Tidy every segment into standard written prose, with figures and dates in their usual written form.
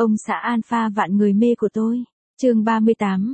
Ông xã alpha vạn người mê của tôi. Chương 38,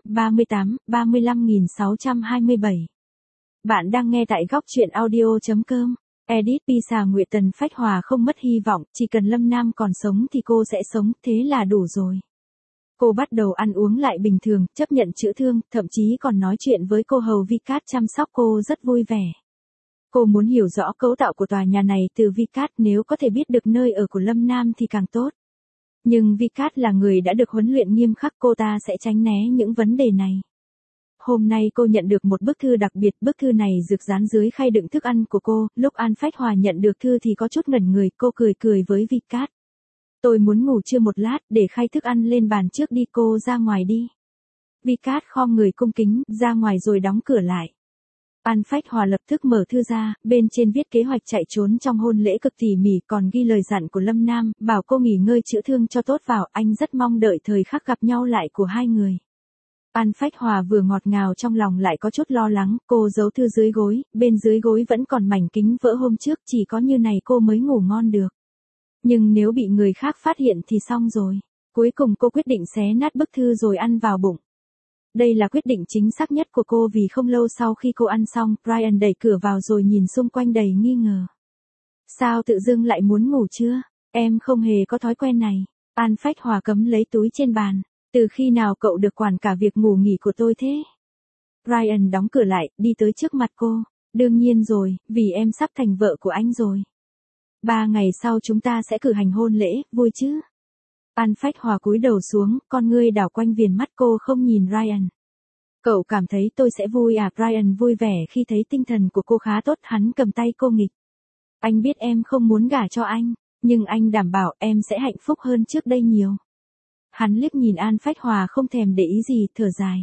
35627. Bạn đang nghe tại góc truyện audio.com. Edit Pisa Nguyệt Tần Phách Hòa không mất hy vọng, chỉ cần Lâm Nam còn sống thì cô sẽ sống, thế là đủ rồi. Cô bắt đầu ăn uống lại bình thường, chấp nhận chữa thương, thậm chí còn nói chuyện với cô hầu Vicat chăm sóc cô rất vui vẻ. Cô muốn hiểu rõ cấu tạo của tòa nhà này từ Vicat, nếu có thể biết được nơi ở của Lâm Nam thì càng tốt. Nhưng Vicat là người đã được huấn luyện nghiêm khắc, cô ta sẽ tránh né những vấn đề này. Hôm nay cô nhận được một bức thư đặc biệt, bức thư này rực dán dưới khay đựng thức ăn của cô. Lúc An Phách Hòa nhận được thư thì có chút ngẩn người, cô cười với Vicat. Tôi muốn ngủ trưa một lát, để khay thức ăn lên bàn trước đi, cô ra ngoài đi. Vicat khom người cung kính, ra ngoài rồi đóng cửa lại. An Phách Hòa lập tức mở thư ra, bên trên viết kế hoạch chạy trốn trong hôn lễ cực tỉ mỉ, còn ghi lời dặn của Lâm Nam, bảo cô nghỉ ngơi chữa thương cho tốt vào, anh rất mong đợi thời khắc gặp nhau lại của hai người. An Phách Hòa vừa ngọt ngào trong lòng lại có chút lo lắng, cô giấu thư dưới gối, bên dưới gối vẫn còn mảnh kính vỡ hôm trước, chỉ có như này cô mới ngủ ngon được. Nhưng nếu bị người khác phát hiện thì xong rồi. Cuối cùng cô quyết định xé nát bức thư rồi ăn vào bụng. Đây là quyết định chính xác nhất của cô vì không lâu sau khi cô ăn xong, Brian đẩy cửa vào rồi nhìn xung quanh đầy nghi ngờ. Sao tự dưng lại muốn ngủ chưa? Em không hề có thói quen này. An Phách Hòa cấm lấy túi trên bàn. Từ khi nào cậu được quản cả việc ngủ nghỉ của tôi thế? Brian đóng cửa lại, đi tới trước mặt cô. Đương nhiên rồi, vì em sắp thành vợ của anh rồi. 3 ngày sau chúng ta sẽ cử hành hôn lễ, vui chứ? An Phách Hòa cúi đầu xuống, con ngươi đảo quanh viền mắt, cô không nhìn Ryan. Cậu cảm thấy tôi sẽ vui à? Ryan vui vẻ khi thấy tinh thần của cô khá tốt, hắn cầm tay cô nghịch. Anh biết em không muốn gả cho anh, nhưng anh đảm bảo em sẽ hạnh phúc hơn trước đây nhiều. Hắn liếc nhìn An Phách Hòa không thèm để ý gì, thở dài.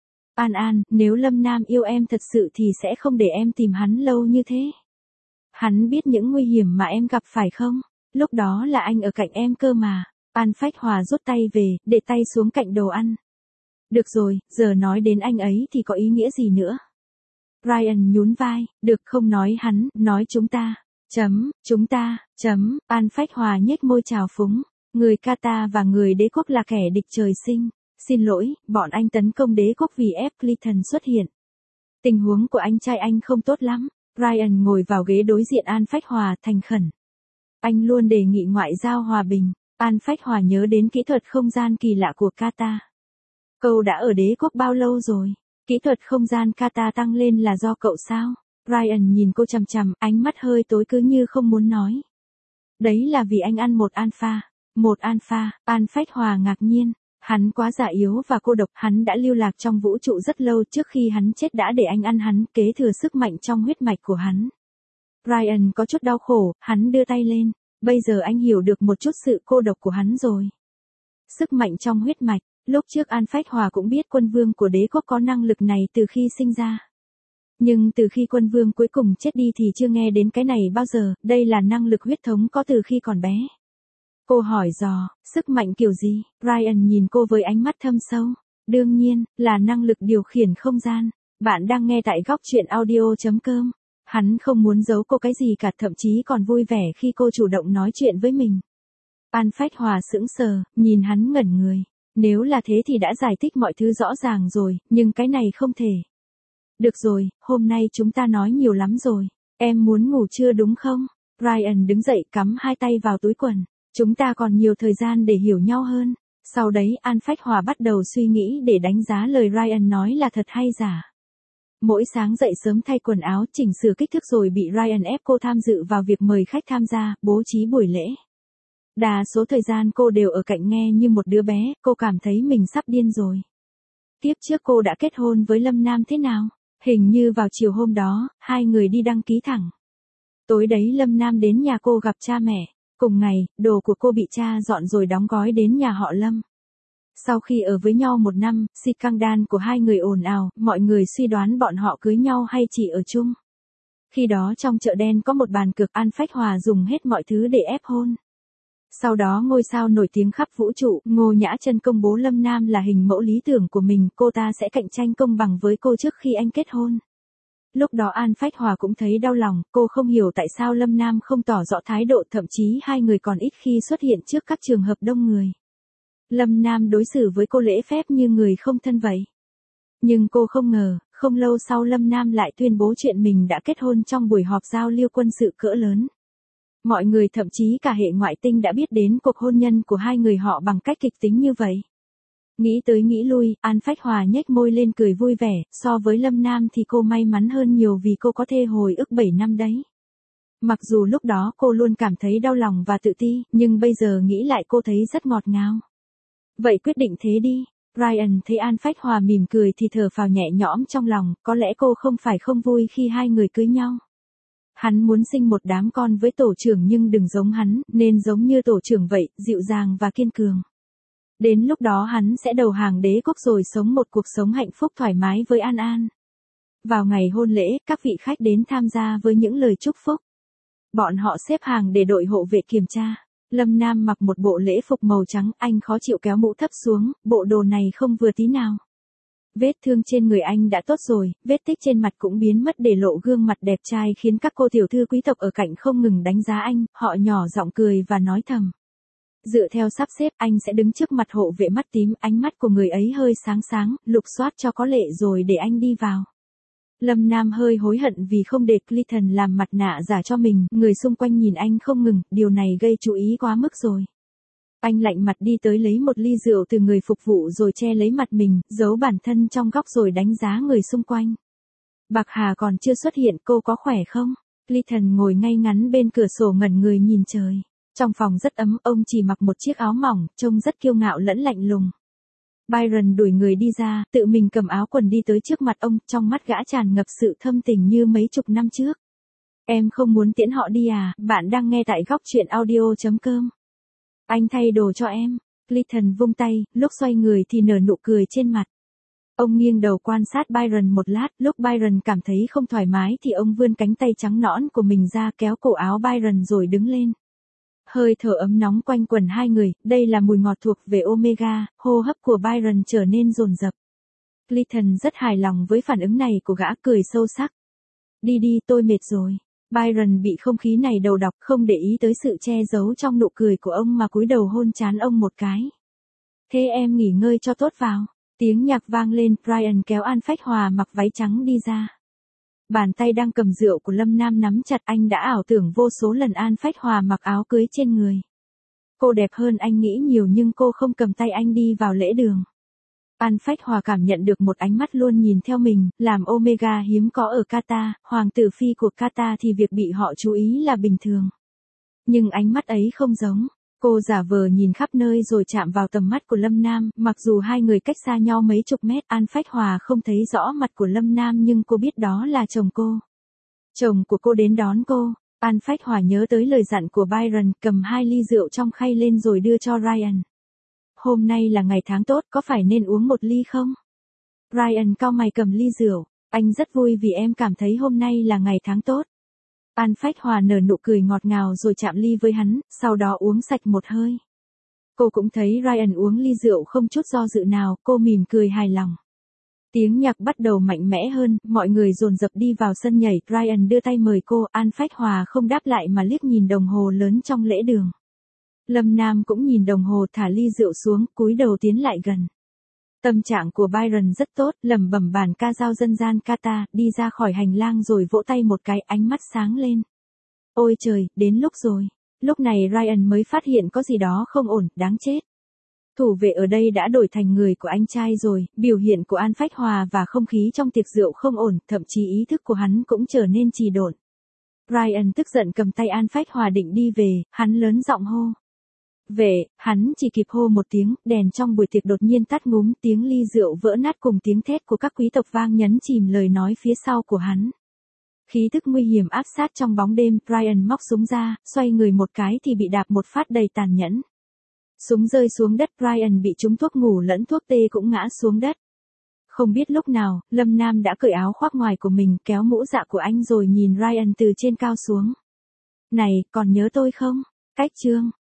An, nếu Lâm Nam yêu em thật sự thì sẽ không để em tìm hắn lâu như thế. Hắn biết những nguy hiểm mà em gặp phải không? Lúc đó là anh ở cạnh em cơ mà. An Phách Hòa rút tay về, để tay xuống cạnh đồ ăn. Được rồi, giờ nói đến anh ấy thì có ý nghĩa gì nữa? Brian nhún vai, được không nói hắn, nói chúng ta. Chúng ta, An Phách Hòa nhếch môi trào phúng. Người Qatar và người đế quốc là kẻ địch trời sinh. Xin lỗi, bọn anh tấn công đế quốc vì ép Clinton xuất hiện. Tình huống của anh trai anh không tốt lắm. Brian ngồi vào ghế đối diện An Phách Hòa, thành khẩn. Anh luôn đề nghị ngoại giao hòa bình. An Phách Hòa nhớ đến kỹ thuật không gian kỳ lạ của Qatar. Cậu đã ở đế quốc bao lâu rồi? Kỹ thuật không gian Qatar tăng lên là do cậu sao? Brian nhìn cô chằm chằm, ánh mắt hơi tối cứ như không muốn nói. Đấy là vì anh ăn một alpha. Một alpha, An Phách Hòa ngạc nhiên. Hắn quá già yếu và cô độc, hắn đã lưu lạc trong vũ trụ rất lâu, trước khi hắn chết đã để anh ăn hắn, kế thừa sức mạnh trong huyết mạch của hắn. Brian có chút đau khổ, hắn đưa tay lên. Bây giờ anh hiểu được một chút sự cô độc của hắn rồi. Sức mạnh trong huyết mạch, lúc trước An Phách Hòa cũng biết quân vương của đế quốc có năng lực này từ khi sinh ra. Nhưng từ khi quân vương cuối cùng chết đi thì chưa nghe đến cái này bao giờ, đây là năng lực huyết thống có từ khi còn bé. Cô hỏi dò, sức mạnh kiểu gì? Brian nhìn cô với ánh mắt thâm sâu. Đương nhiên, là năng lực điều khiển không gian. Bạn đang nghe tại góc truyện audio.com. Hắn không muốn giấu cô cái gì cả, thậm chí còn vui vẻ khi cô chủ động nói chuyện với mình. An Phách Hòa sững sờ, nhìn hắn ngẩn người. Nếu là thế thì đã giải thích mọi thứ rõ ràng rồi, nhưng cái này không thể. Được rồi, hôm nay chúng ta nói nhiều lắm rồi. Em muốn ngủ trưa đúng không? Brian đứng dậy, cắm hai tay vào túi quần. Chúng ta còn nhiều thời gian để hiểu nhau hơn. Sau đấy An Phách Hòa bắt đầu suy nghĩ để đánh giá lời Ryan nói là thật hay giả. Mỗi sáng dậy sớm thay quần áo, chỉnh sửa kích thước rồi bị Ryan ép cô tham dự vào việc mời khách tham gia, bố trí buổi lễ. Đa số thời gian cô đều ở cạnh nghe như một đứa bé, cô cảm thấy mình sắp điên rồi. Tiếp trước cô đã kết hôn với Lâm Nam thế nào? Hình như vào chiều hôm đó, hai người đi đăng ký thẳng. Tối đấy Lâm Nam đến nhà cô gặp cha mẹ. Cùng ngày, đồ của cô bị cha dọn rồi đóng gói đến nhà họ Lâm. Sau khi ở với nhau 1 năm, scandal của hai người ồn ào, mọi người suy đoán bọn họ cưới nhau hay chỉ ở chung. Khi đó trong chợ đen có một bàn cược, An Phách Hòa dùng hết mọi thứ để ép hôn. Sau đó ngôi sao nổi tiếng khắp vũ trụ, Ngô Nhã Chân công bố Lâm Nam là hình mẫu lý tưởng của mình, cô ta sẽ cạnh tranh công bằng với cô trước khi anh kết hôn. Lúc đó An Phách Hòa cũng thấy đau lòng, cô không hiểu tại sao Lâm Nam không tỏ rõ thái độ, thậm chí hai người còn ít khi xuất hiện trước các trường hợp đông người. Lâm Nam đối xử với cô lễ phép như người không thân vậy. Nhưng cô không ngờ, không lâu sau Lâm Nam lại tuyên bố chuyện mình đã kết hôn trong buổi họp giao lưu quân sự cỡ lớn. Mọi người thậm chí cả hệ ngoại tinh đã biết đến cuộc hôn nhân của hai người họ bằng cách kịch tính như vậy. Nghĩ tới nghĩ lui, An Phách Hòa nhếch môi lên cười vui vẻ, so với Lâm Nam thì cô may mắn hơn nhiều vì cô có thê hồi ức 7 năm đấy. Mặc dù lúc đó cô luôn cảm thấy đau lòng và tự ti, nhưng bây giờ nghĩ lại cô thấy rất ngọt ngào. Vậy quyết định thế đi. Ryan thấy An Phách Hòa mỉm cười thì thở phào nhẹ nhõm trong lòng, có lẽ cô không phải không vui khi hai người cưới nhau. Hắn muốn sinh một đám con với tổ trưởng nhưng đừng giống hắn, nên giống như tổ trưởng vậy, dịu dàng và kiên cường. Đến lúc đó hắn sẽ đầu hàng đế quốc rồi sống một cuộc sống hạnh phúc thoải mái với An An. Vào ngày hôn lễ, các vị khách đến tham gia với những lời chúc phúc. Bọn họ xếp hàng để đội hộ vệ kiểm tra. Lâm Nam mặc một bộ lễ phục màu trắng, anh khó chịu kéo mũ thấp xuống, bộ đồ này không vừa tí nào. Vết thương trên người anh đã tốt rồi, vết tích trên mặt cũng biến mất để lộ gương mặt đẹp trai khiến các cô tiểu thư quý tộc ở cạnh không ngừng đánh giá anh, họ nhỏ giọng cười và nói thầm. Dựa theo sắp xếp anh sẽ đứng trước mặt hộ vệ mắt tím, ánh mắt của người ấy hơi sáng sáng, lục soát cho có lệ rồi để anh đi vào. Lâm Nam hơi hối hận vì không để Clayton làm mặt nạ giả cho mình, người xung quanh nhìn anh không ngừng, điều này gây chú ý quá mức rồi. Anh lạnh mặt đi tới lấy một ly rượu từ người phục vụ rồi che lấy mặt mình, giấu bản thân trong góc rồi đánh giá người xung quanh. Bạc Hà còn chưa xuất hiện, cô có khỏe không? Clayton ngồi ngay ngắn bên cửa sổ ngẩn người nhìn trời. Trong phòng rất ấm, ông chỉ mặc một chiếc áo mỏng, trông rất kiêu ngạo lẫn lạnh lùng. Byron đuổi người đi ra, tự mình cầm áo quần đi tới trước mặt ông, trong mắt gã tràn ngập sự thâm tình như mấy chục năm trước. Em không muốn tiễn họ đi à, bạn đang nghe tại góc truyện audio.com. Anh thay đồ cho em. Clayton vung tay, lúc xoay người thì nở nụ cười trên mặt. Ông nghiêng đầu quan sát Byron một lát, lúc Byron cảm thấy không thoải mái thì ông vươn cánh tay trắng nõn của mình ra kéo cổ áo Byron rồi đứng lên. Hơi thở ấm nóng quanh quần hai người, đây là mùi ngọt thuộc về Omega, hô hấp của Byron trở nên dồn dập. Clayton rất hài lòng với phản ứng này của gã, cười sâu sắc. Đi đi, tôi mệt rồi. Byron bị không khí này đầu độc, không để ý tới sự che giấu trong nụ cười của ông mà cúi đầu hôn trán ông một cái. Thế em nghỉ ngơi cho tốt vào. Tiếng nhạc vang lên, Ryan kéo An Phách Hòa mặc váy trắng đi ra. Bàn tay đang cầm rượu của Lâm Nam nắm chặt, anh đã ảo tưởng vô số lần An Phách Hòa mặc áo cưới trên người. Cô đẹp hơn anh nghĩ nhiều nhưng cô không cầm tay anh đi vào lễ đường. An Phách Hòa cảm nhận được một ánh mắt luôn nhìn theo mình, làm Omega hiếm có ở Qatar, hoàng tử phi của Qatar thì việc bị họ chú ý là bình thường. Nhưng ánh mắt ấy không giống. Cô giả vờ nhìn khắp nơi rồi chạm vào tầm mắt của Lâm Nam, mặc dù hai người cách xa nhau mấy chục mét, An Phách Hòa không thấy rõ mặt của Lâm Nam nhưng cô biết đó là chồng cô. Chồng của cô đến đón cô. An Phách Hòa nhớ tới lời dặn của Byron, cầm 2 ly rượu trong khay lên rồi đưa cho Ryan. Hôm nay là ngày tháng tốt, có phải nên uống một ly không? Ryan cau mày cầm ly rượu. Anh rất vui vì em cảm thấy hôm nay là ngày tháng tốt. An Phách Hòa nở nụ cười ngọt ngào rồi chạm ly với hắn, sau đó uống sạch một hơi. Cô cũng thấy Ryan uống ly rượu không chút do dự nào, cô mỉm cười hài lòng. Tiếng nhạc bắt đầu mạnh mẽ hơn, mọi người dồn dập đi vào sân nhảy, Ryan đưa tay mời cô, An Phách Hòa không đáp lại mà liếc nhìn đồng hồ lớn trong lễ đường. Lâm Nam cũng nhìn đồng hồ, thả ly rượu xuống, cúi đầu tiến lại gần. Tâm trạng của Byron rất tốt, lẩm bẩm bản ca dao dân gian Qatar, đi ra khỏi hành lang rồi vỗ tay một cái, ánh mắt sáng lên. Ôi trời, đến lúc rồi. Lúc này Ryan mới phát hiện có gì đó không ổn, đáng chết. Thủ vệ ở đây đã đổi thành người của anh trai rồi, biểu hiện của An Phách Hòa và không khí trong tiệc rượu không ổn, thậm chí ý thức của hắn cũng trở nên trì độn. Ryan tức giận cầm tay An Phách Hòa định đi về, hắn lớn giọng hô. Về, hắn chỉ kịp hô một tiếng, đèn trong buổi tiệc đột nhiên tắt ngúm, tiếng ly rượu vỡ nát cùng tiếng thét của các quý tộc vang nhấn chìm lời nói phía sau của hắn. Khí tức nguy hiểm áp sát trong bóng đêm, Ryan móc súng ra, xoay người một cái thì bị đạp một phát đầy tàn nhẫn. Súng rơi xuống đất, Ryan bị trúng thuốc ngủ lẫn thuốc tê cũng ngã xuống đất. Không biết lúc nào, Lâm Nam đã cởi áo khoác ngoài của mình, kéo mũ dạ của anh rồi nhìn Ryan từ trên cao xuống. Này, còn nhớ tôi không? Cách chương.